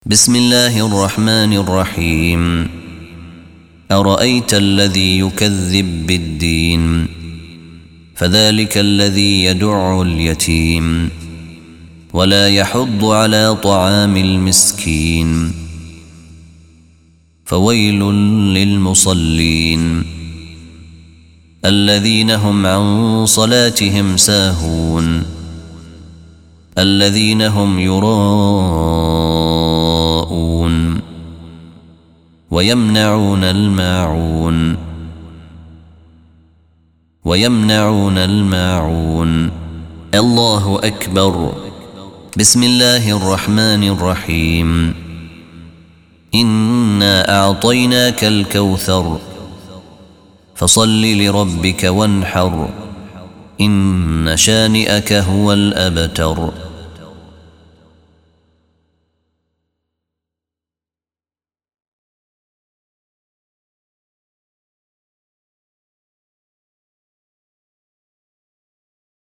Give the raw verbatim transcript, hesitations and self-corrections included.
بسم الله الرحمن الرحيم. أرأيت الذي يكذب بالدين فذلك الذي يدع اليتيم ولا يحض على طعام المسكين فويل للمصلين الذين هم عن صلاتهم ساهون الذين هم يراءون ويمنعون الماعون ويمنعون الماعون الله أكبر. بسم الله الرحمن الرحيم. إنا أعطيناك الكوثر فصل لربك وانحر إن شانئك هو الأبتر.